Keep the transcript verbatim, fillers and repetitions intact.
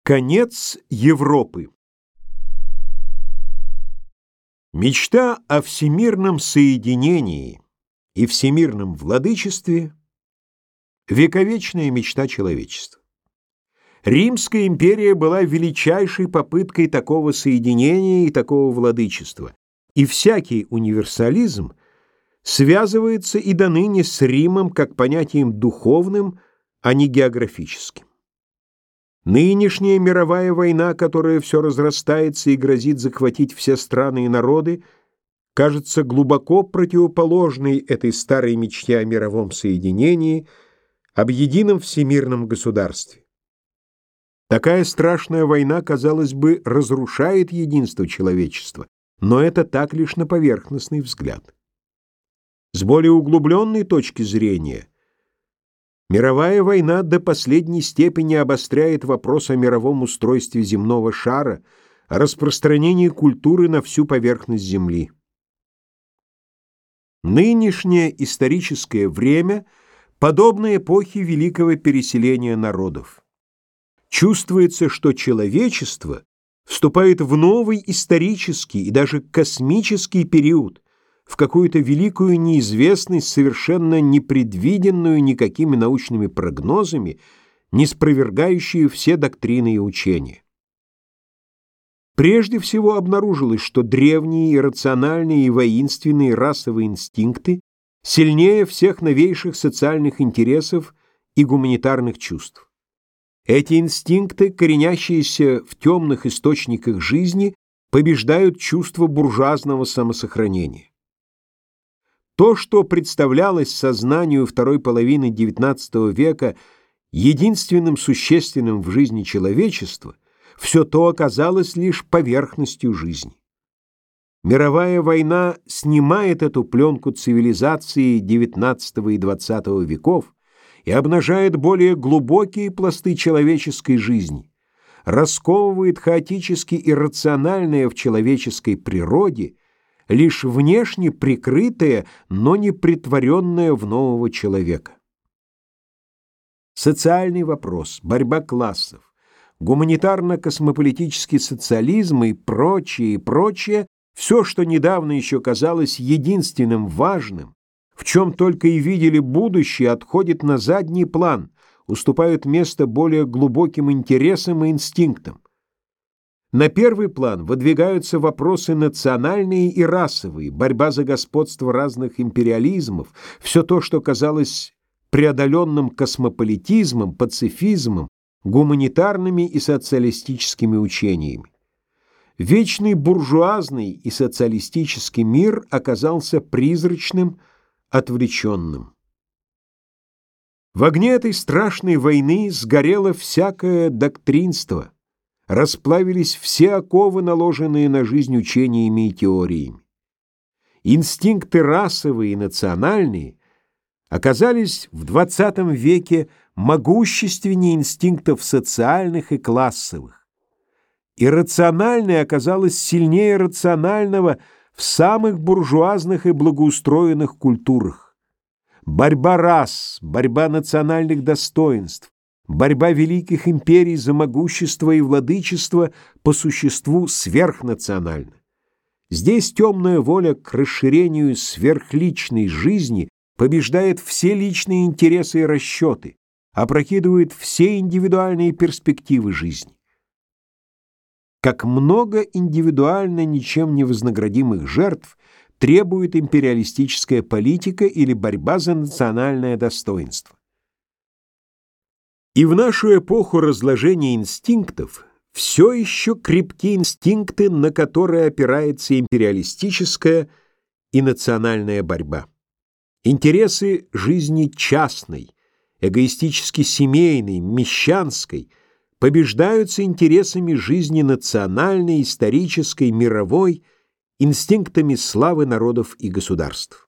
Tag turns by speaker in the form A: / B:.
A: Конец Европы. Мечта о всемирном соединении и всемирном владычестве — вековечная мечта человечества. Римская империя была величайшей попыткой такого соединения и такого владычества, и всякий универсализм связывается и доныне с Римом как понятием духовным, а не географическим. Нынешняя мировая война, которая все разрастается и грозит захватить все страны и народы, кажется глубоко противоположной этой старой мечте о мировом соединении, об едином всемирном государстве. Такая страшная война, казалось бы, разрушает единство человечества, но это так лишь на поверхностный взгляд. С более углубленной точки зрения, мировая война до последней степени обостряет вопрос о мировом устройстве земного шара, о распространении культуры на всю поверхность Земли. Нынешнее историческое время подобно эпохе великого переселения народов. Чувствуется, что человечество вступает в новый исторический и даже космический период, в какую-то великую неизвестность, совершенно непредвиденную никакими научными прогнозами, не спровергающую все доктрины и учения. Прежде всего обнаружилось, что древние иррациональные и воинственные расовые инстинкты сильнее всех новейших социальных интересов и гуманитарных чувств. Эти инстинкты, коренящиеся в темных источниках жизни, побеждают чувство буржуазного самосохранения. То, что представлялось сознанию второй половины девятнадцатого века единственным существенным в жизни человечества, все то оказалось лишь поверхностью жизни. Мировая война снимает эту пленку цивилизации девятнадцатого и двадцатого веков и обнажает более глубокие пласты человеческой жизни, расковывает хаотически иррациональное в человеческой природе, лишь внешне прикрытое, но не претворенное в нового человека. Социальный вопрос, борьба классов, гуманитарно-космополитический социализм и прочее, и прочее, все, что недавно еще казалось единственным важным, в чем только и видели будущее, отходит на задний план, уступают место более глубоким интересам и инстинктам. На первый план выдвигаются вопросы национальные и расовые, борьба за господство разных империализмов, все то, что казалось преодоленным космополитизмом, пацифизмом, гуманитарными и социалистическими учениями. Вечный буржуазный и социалистический мир оказался призрачным, отвлеченным. В огне этой страшной войны сгорело всякое доктринство, расплавились все оковы, наложенные на жизнь учениями и теориями. Инстинкты расовые и национальные оказались в двадцатом веке могущественнее инстинктов социальных и классовых. Иррациональное оказалось сильнее рационального в самых буржуазных и благоустроенных культурах. Борьба рас, борьба национальных достоинств, борьба великих империй за могущество и владычество по существу сверхнациональна. Здесь темная воля к расширению сверхличной жизни побеждает все личные интересы и расчеты, опрокидывает все индивидуальные перспективы жизни. Как много индивидуально ничем не вознаградимых жертв требует империалистическая политика или борьба за национальное достоинство. И в нашу эпоху разложения инстинктов все еще крепки инстинкты, на которые опирается империалистическая и национальная борьба. Интересы жизни частной, эгоистически семейной, мещанской побеждаются интересами жизни национальной, исторической, мировой, инстинктами славы народов и государств.